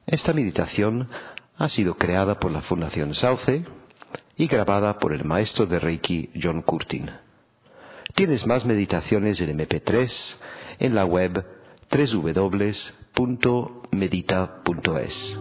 Esta meditación ha sido creada por la Fundación Sauce y grabada por el maestro de Reiki John Curtin. Tienes más meditaciones en MP3 en la web www.medita.es.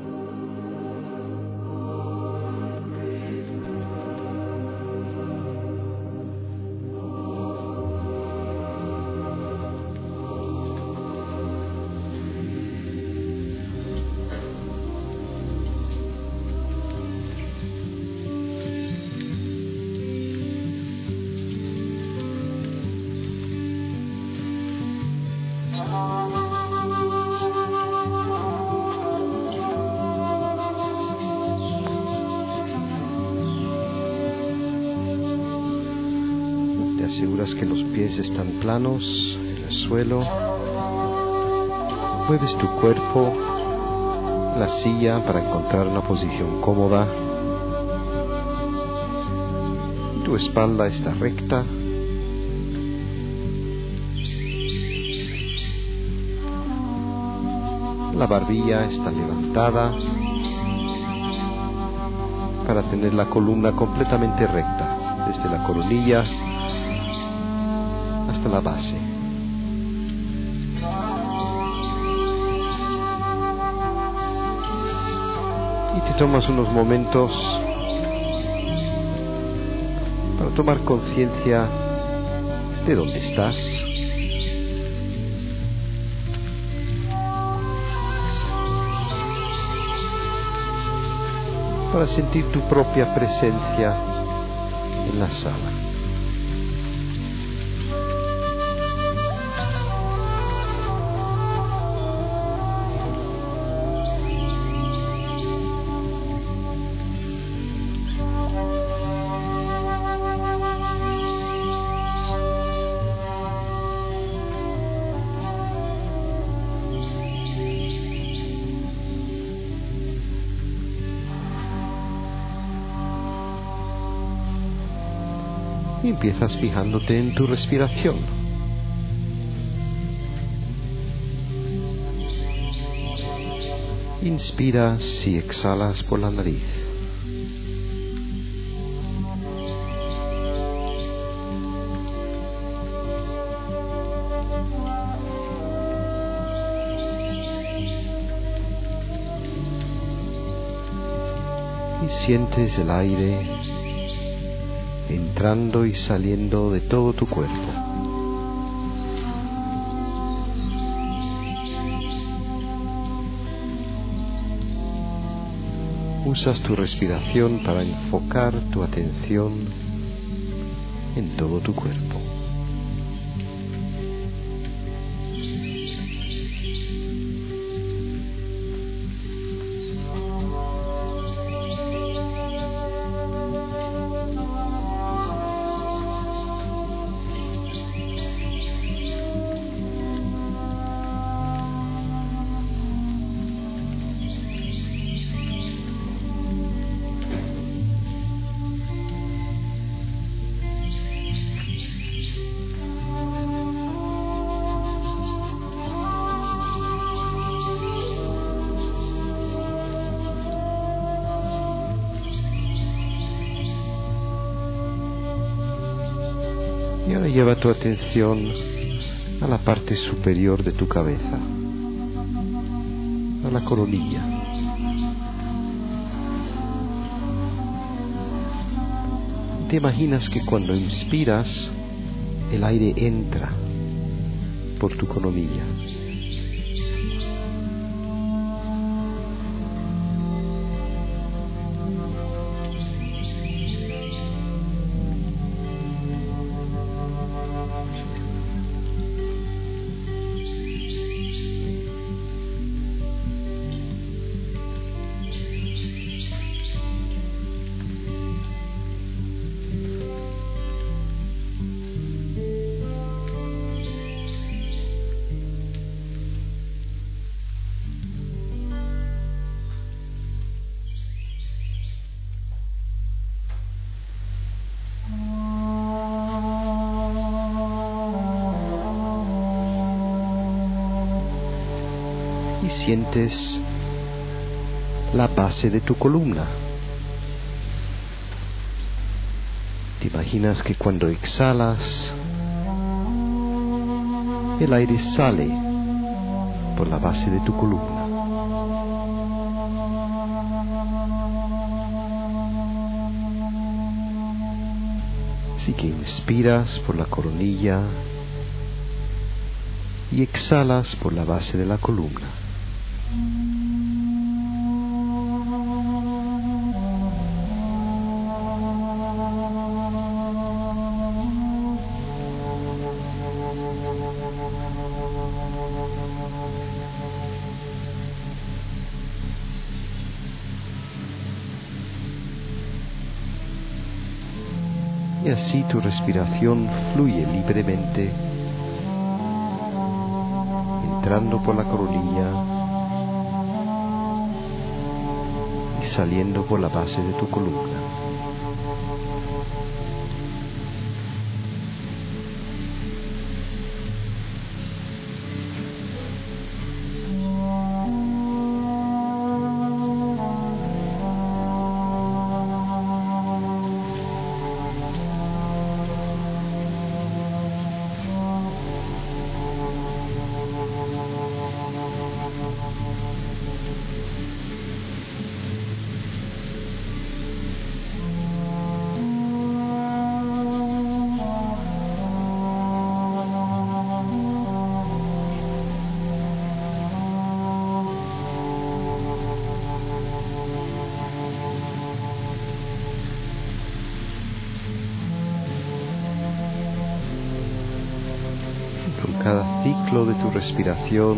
Aseguras que los pies están planos en el suelo. Mueves tu cuerpo en la silla para encontrar una posición cómoda. Tu espalda está recta. La barbilla está levantada para tener la columna completamente recta, desde la coronilla hasta la base. Y te tomas unos momentos para tomar conciencia de dónde estás. Para sentir tu propia presencia en la sala. Y empiezas fijándote en tu respiración. Inspiras y exhalas por la nariz. Y sientes el aire entrando y saliendo de todo tu cuerpo. Usas tu respiración para enfocar tu atención en todo tu cuerpo. Y ahora lleva tu atención a la parte superior de tu cabeza, a la coronilla. Te imaginas que cuando inspiras, el aire entra por tu coronilla. y sientes la base de tu columna. Te imaginas que cuando exhalas, el aire sale por la base de tu columna. Así que inspiras por la coronilla y exhalas por la base de la columna. Y así tu respiración fluye libremente, entrando por la coronilla y saliendo por la base de tu columna. Cada ciclo de tu respiración,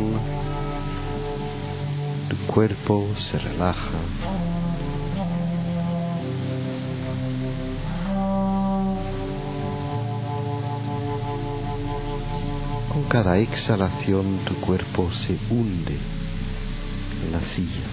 tu cuerpo se relaja. Con cada exhalación tu cuerpo se hunde en la silla.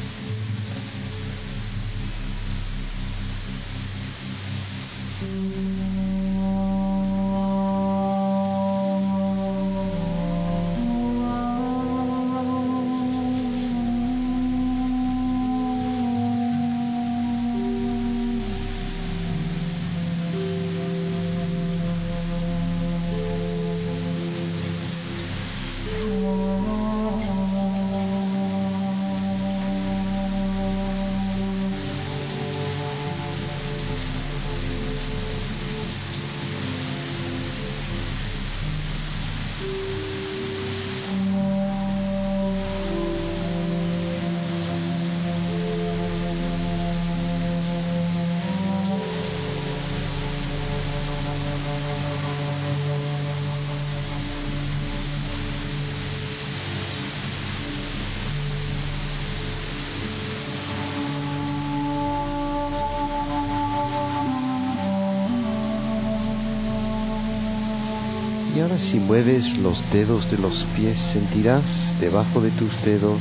Y ahora si mueves los dedos de los pies, sentirás debajo de tus dedos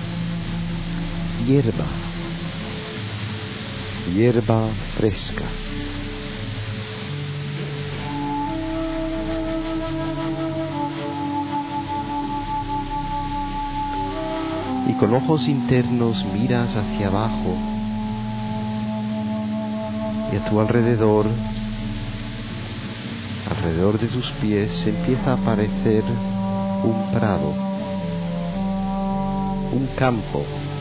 hierba fresca. Y con ojos internos miras hacia abajo y a tu alrededor de tus pies empieza a aparecer un prado, un campo.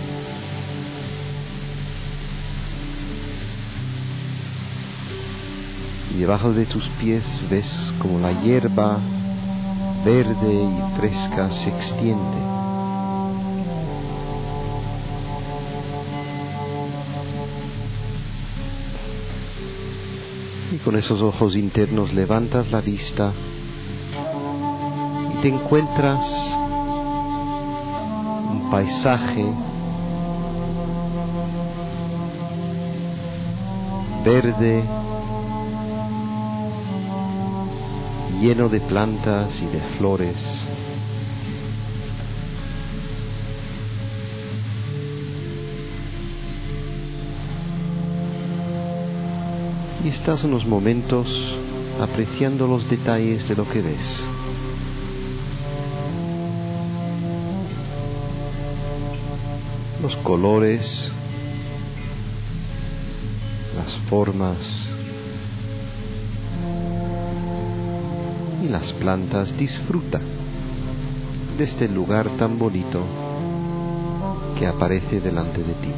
Y debajo de tus pies ves como la hierba verde y fresca se extiende. Y con esos ojos internos levantas la vista y te encuentras un paisaje verde, lleno de plantas y de flores. Y estás unos momentos apreciando los detalles de lo que ves. Los colores, las formas y las plantas. Disfruta de este lugar tan bonito que aparece delante de ti.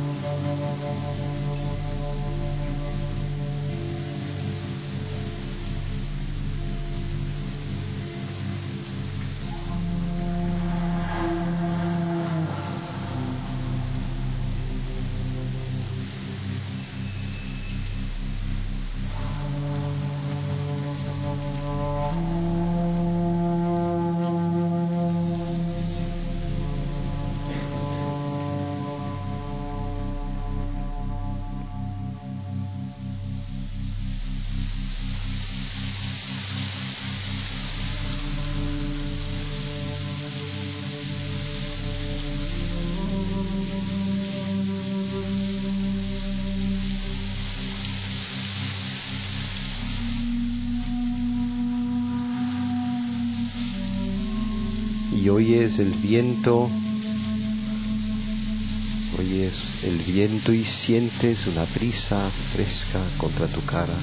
Y oyes el viento y sientes una brisa fresca contra tu cara.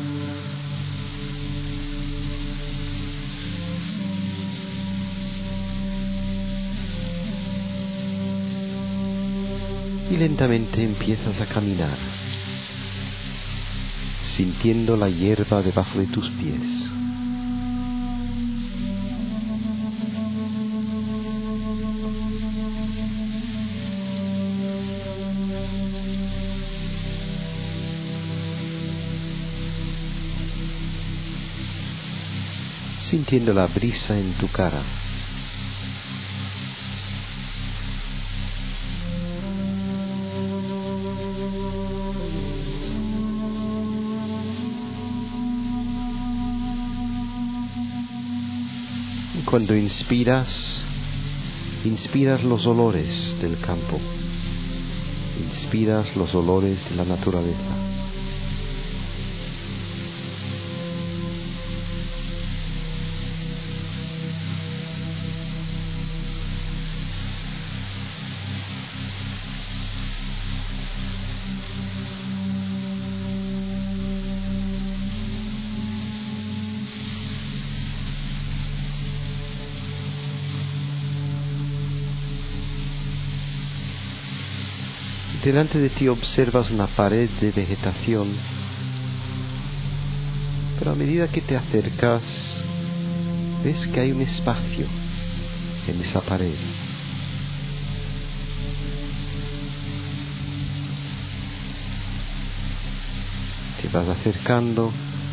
Y lentamente empiezas a caminar, sintiendo la hierba debajo de tus pies. Sintiendo la brisa en tu cara. Y cuando inspiras los olores del campo, inspiras los olores de la naturaleza. Delante de ti observas una pared de vegetación, pero a medida que te acercas, ves que hay un espacio en esa pared. Te vas acercando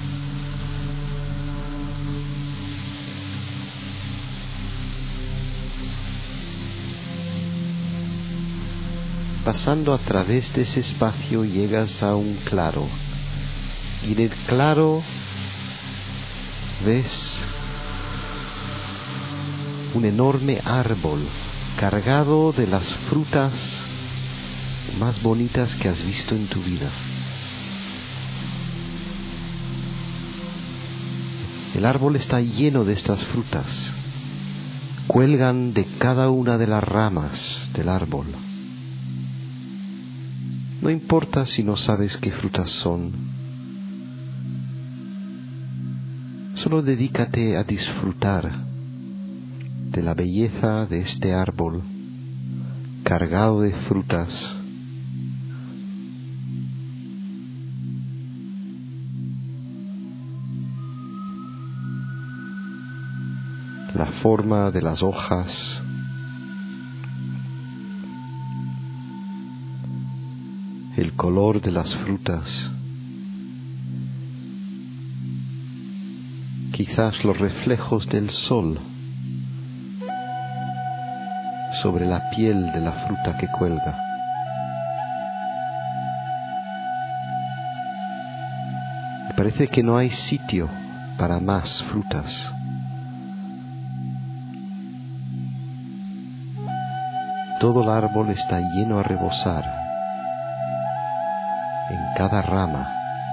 pasando a través de ese espacio llegas a un claro, y en el claro ves un enorme árbol cargado de las frutas más bonitas que has visto en tu vida. El árbol está lleno de estas frutas, cuelgan de cada una de las ramas del árbol. No importa si no sabes qué frutas son, solo dedícate a disfrutar de la belleza de este árbol cargado de frutas. La forma de las hojas, el color de las frutas, quizás los reflejos del sol sobre la piel de la fruta que cuelga. Me parece que no hay sitio para más frutas. Todo el árbol está lleno a rebosar en cada rama.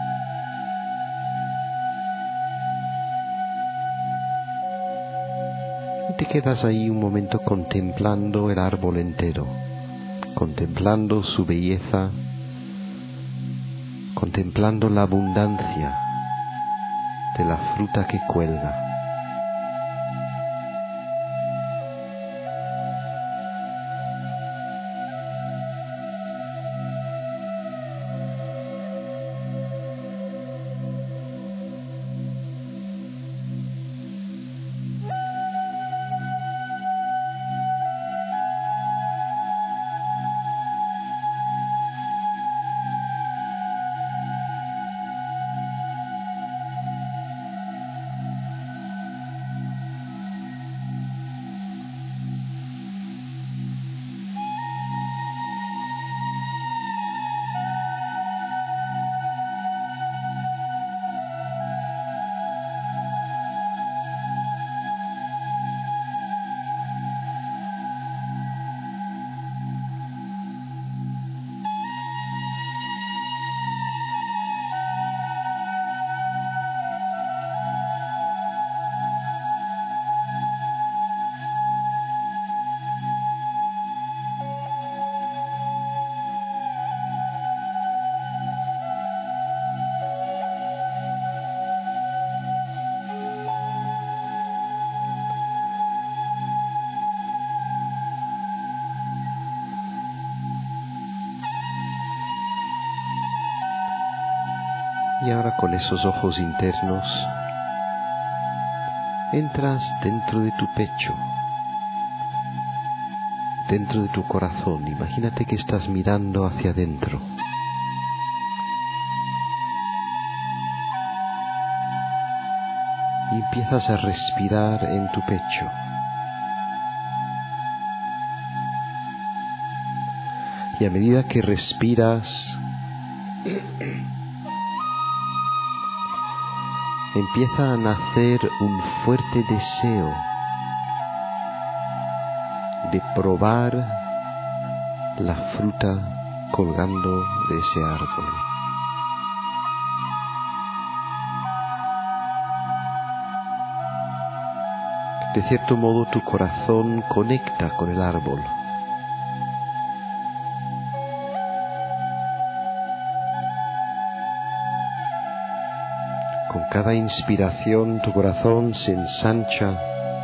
Y te quedas ahí un momento contemplando el árbol entero, contemplando su belleza, contemplando la abundancia de la fruta que cuelga. Y ahora con esos ojos internos entras dentro de tu pecho, dentro de tu corazón. Imagínate que estás mirando hacia adentro. Y empiezas a respirar en tu pecho. Y a medida que respiras, empieza a nacer un fuerte deseo de probar la fruta colgando de ese árbol. De cierto modo tu corazón conecta con el árbol. Con cada inspiración tu corazón se ensancha.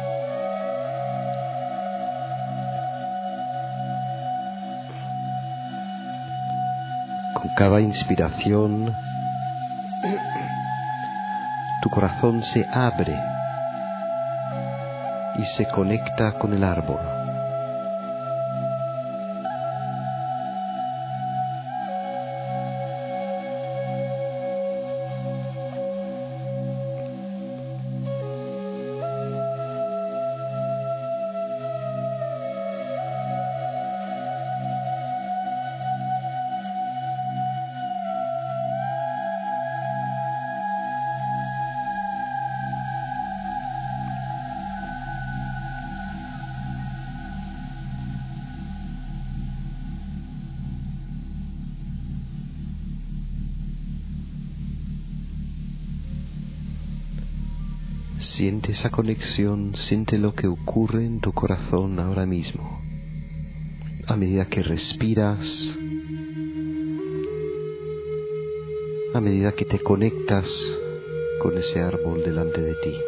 Con cada inspiración tu corazón se abre y se conecta con el árbol. Siente esa conexión, siente lo que ocurre en tu corazón ahora mismo. A medida que respiras, a medida que te conectas con ese árbol delante de ti.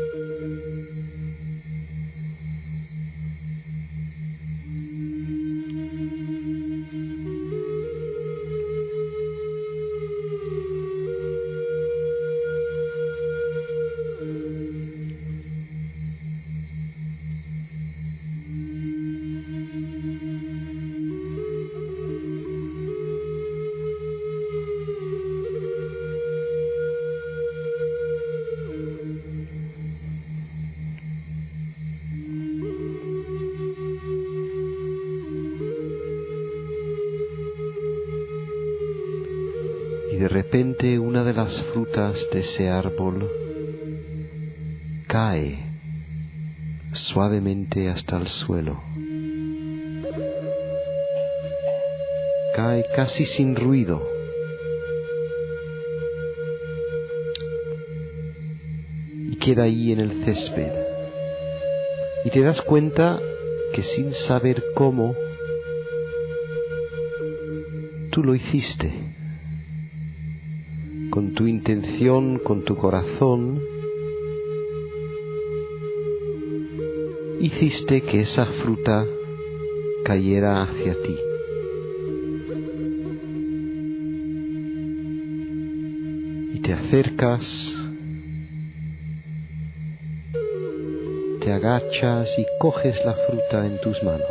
Y de repente una de las frutas de ese árbol cae suavemente hasta el suelo. Cae casi sin ruido. Y queda ahí en el césped. Y te das cuenta que sin saber cómo, tú lo hiciste. con tu intención, con tu corazón, hiciste que esa fruta cayera hacia ti. Y te acercas, te agachas y coges la fruta en tus manos.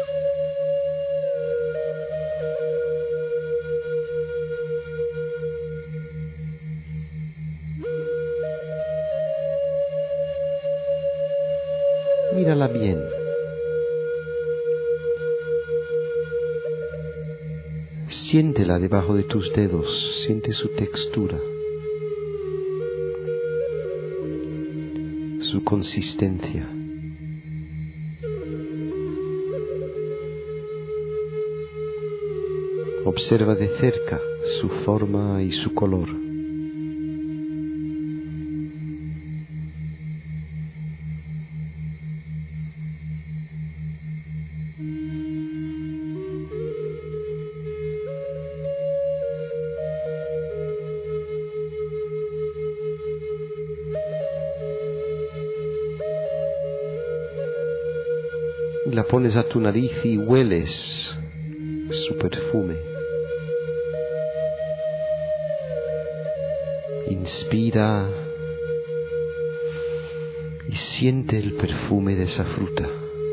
Mírala bien. Siéntela debajo de tus dedos, siente su textura, su consistencia. Observa de cerca su forma y su color. La pones a tu nariz y hueles su perfume. Inspira y siente el perfume de esa fruta.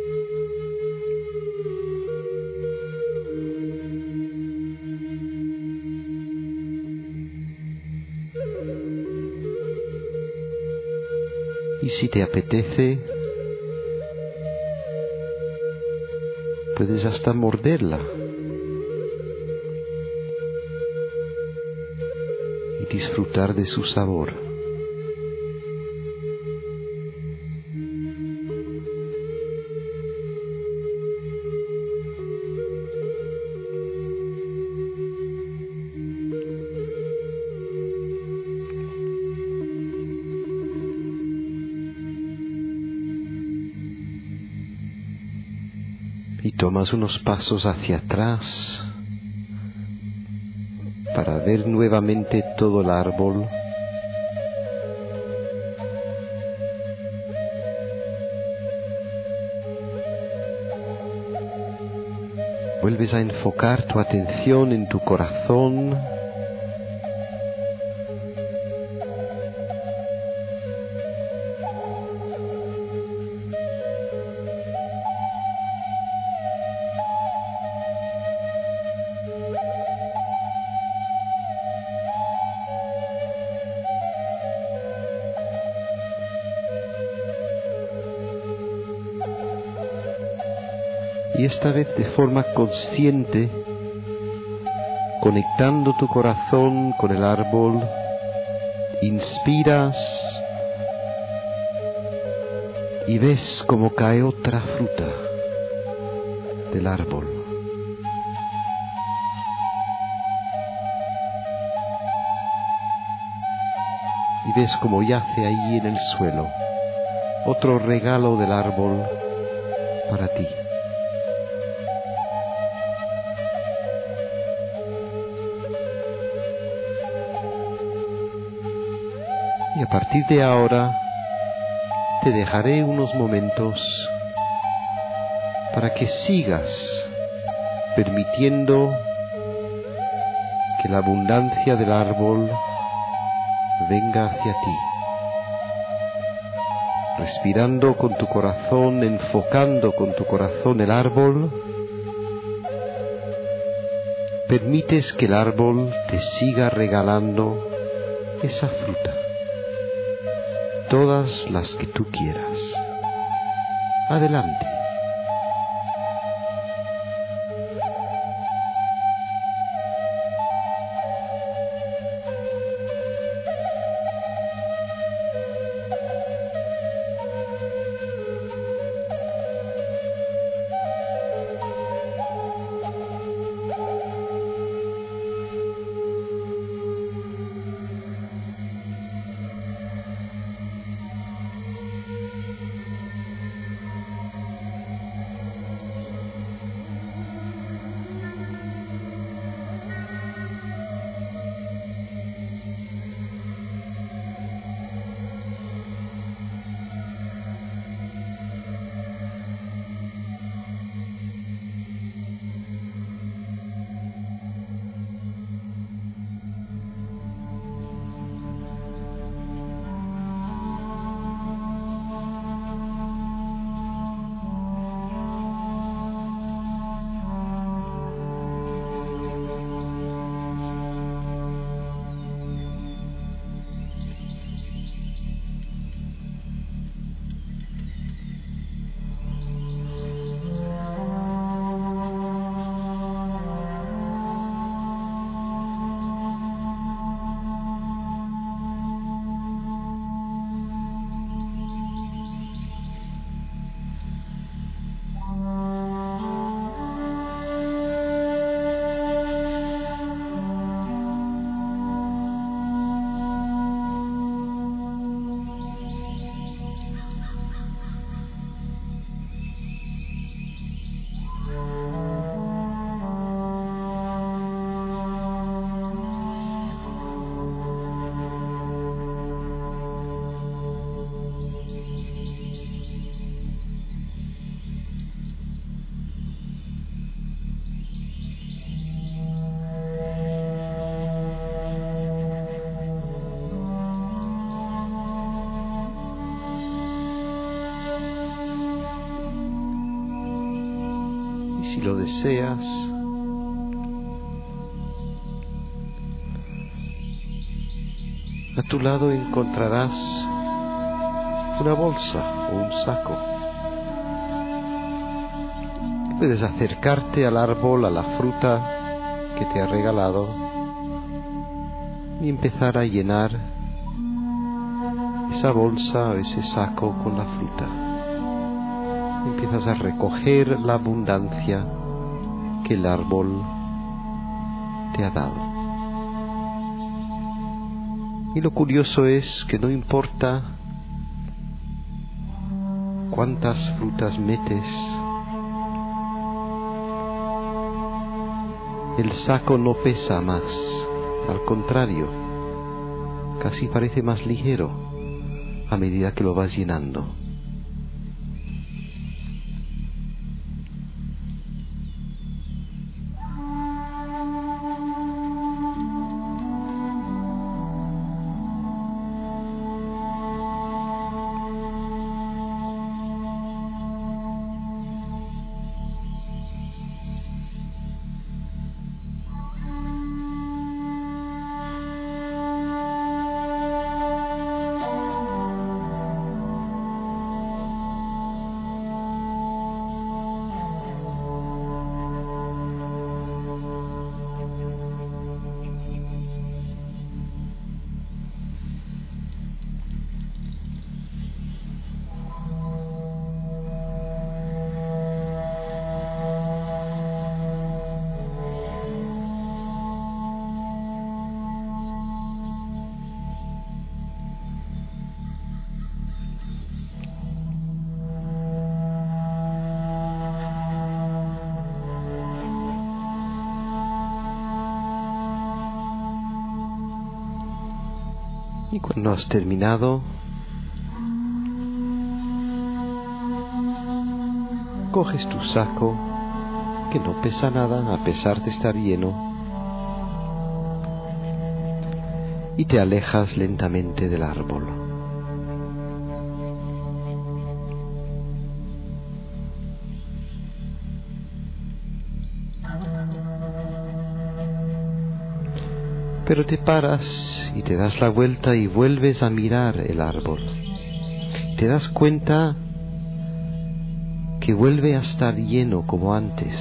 Y si te apetece, puedes hasta morderla y disfrutar de su sabor. Y tomas unos pasos hacia atrás para ver nuevamente todo el árbol. Vuelves a enfocar tu atención en tu corazón. Y esta vez de forma consciente, conectando tu corazón con el árbol, inspiras y ves cómo cae otra fruta del árbol. Y ves cómo yace allí en el suelo otro regalo del árbol para ti. Y a partir de ahora te dejaré unos momentos para que sigas permitiendo que la abundancia del árbol venga hacia ti. Respirando con tu corazón, enfocando con tu corazón el árbol, permites que el árbol te siga regalando esa fruta. Todas las que tú quieras. Adelante. lo deseas, a tu lado encontrarás una bolsa o un saco. Puedes acercarte al árbol, a la fruta que te ha regalado y empezar a llenar esa bolsa o ese saco con la fruta. Empiezas a recoger la abundancia que el árbol te ha dado. Y lo curioso es que no importa cuántas frutas metes, el saco no pesa más, al contrario, casi parece más ligero a medida que lo vas llenando. Y cuando has terminado, coges tu saco, que no pesa nada a pesar de estar lleno, y te alejas lentamente del árbol. Pero te paras y te das la vuelta y vuelves a mirar el árbol. Te das cuenta que vuelve a estar lleno como antes.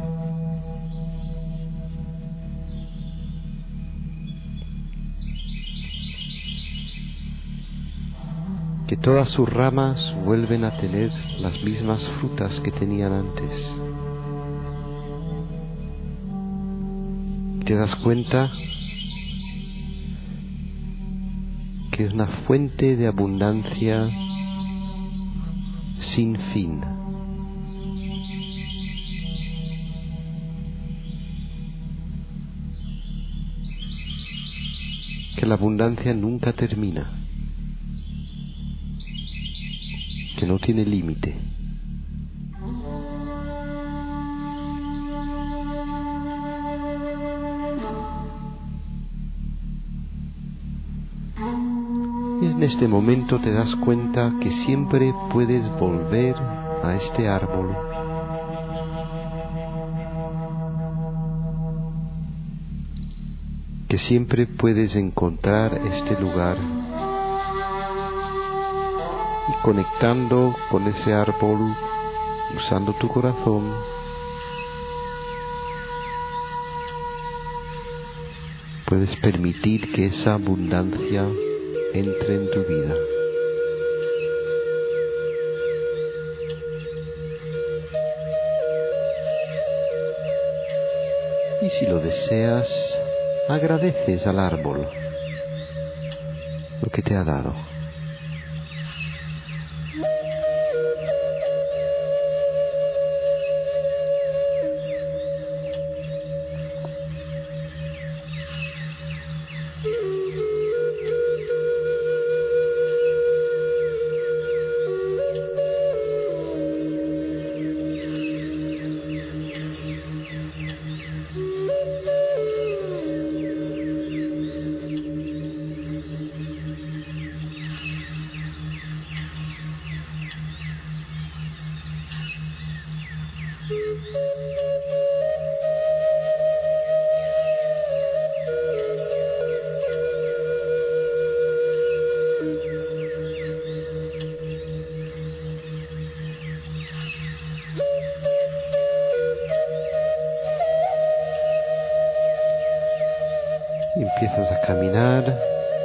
Que todas sus ramas vuelven a tener las mismas frutas que tenían antes. Te das cuenta que es una fuente de abundancia sin fin. Que la abundancia nunca termina, que no tiene límite. Y en este momento te das cuenta que siempre puedes volver a este árbol que siempre puedes encontrar este lugar y conectando con ese árbol, usando tu corazón, puedes permitir que esa abundancia entre en tu vida. Y si lo deseas, agradeces al árbol lo que te ha dado. Empiezas a caminar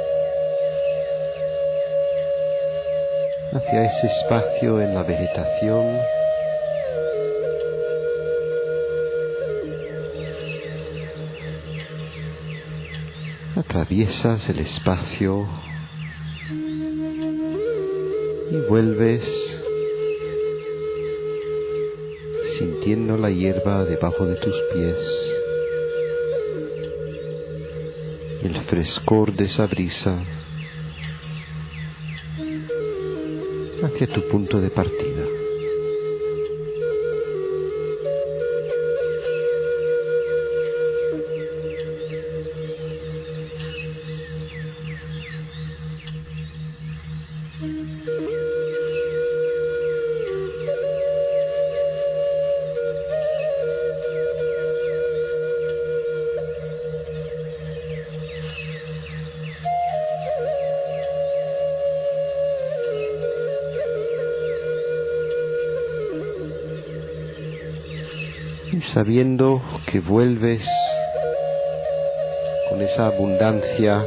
hacia ese espacio en la vegetación. Atraviesas el espacio y vuelves sintiendo la hierba debajo de tus pies, el frescor de esa brisa hacia tu punto de partida. Y sabiendo que vuelves con esa abundancia,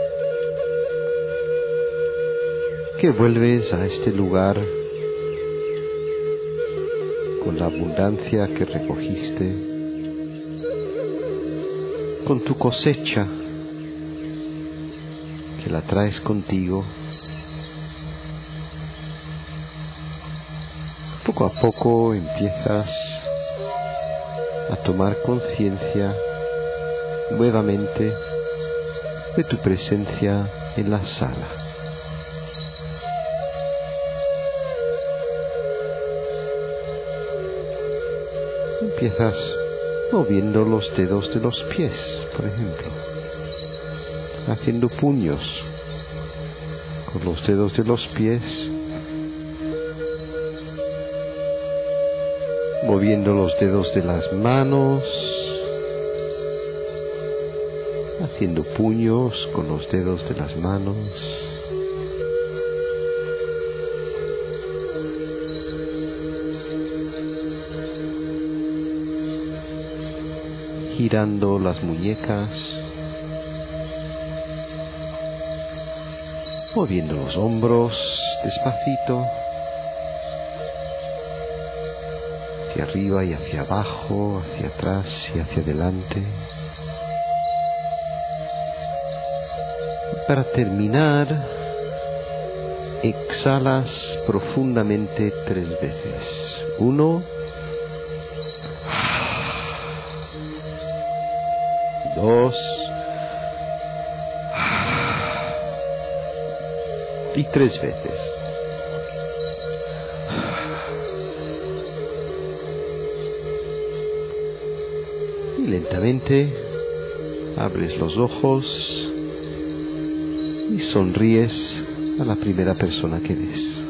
que vuelves a este lugar con la abundancia que recogiste, con tu cosecha, que la traes contigo, poco a poco empiezas a tomar conciencia nuevamente de tu presencia en la sala. Empiezas moviendo los dedos de los pies, por ejemplo, haciendo puños con los dedos de los pies, moviendo los dedos de las manos, haciendo puños con los dedos de las manos, girando las muñecas, moviendo los hombros despacito, hacia arriba y hacia abajo, hacia atrás y hacia adelante. Y para terminar, exhalas profundamente 3 veces. 1, 2 y 3 veces. Y lentamente abres los ojos y sonríes a la primera persona que ves.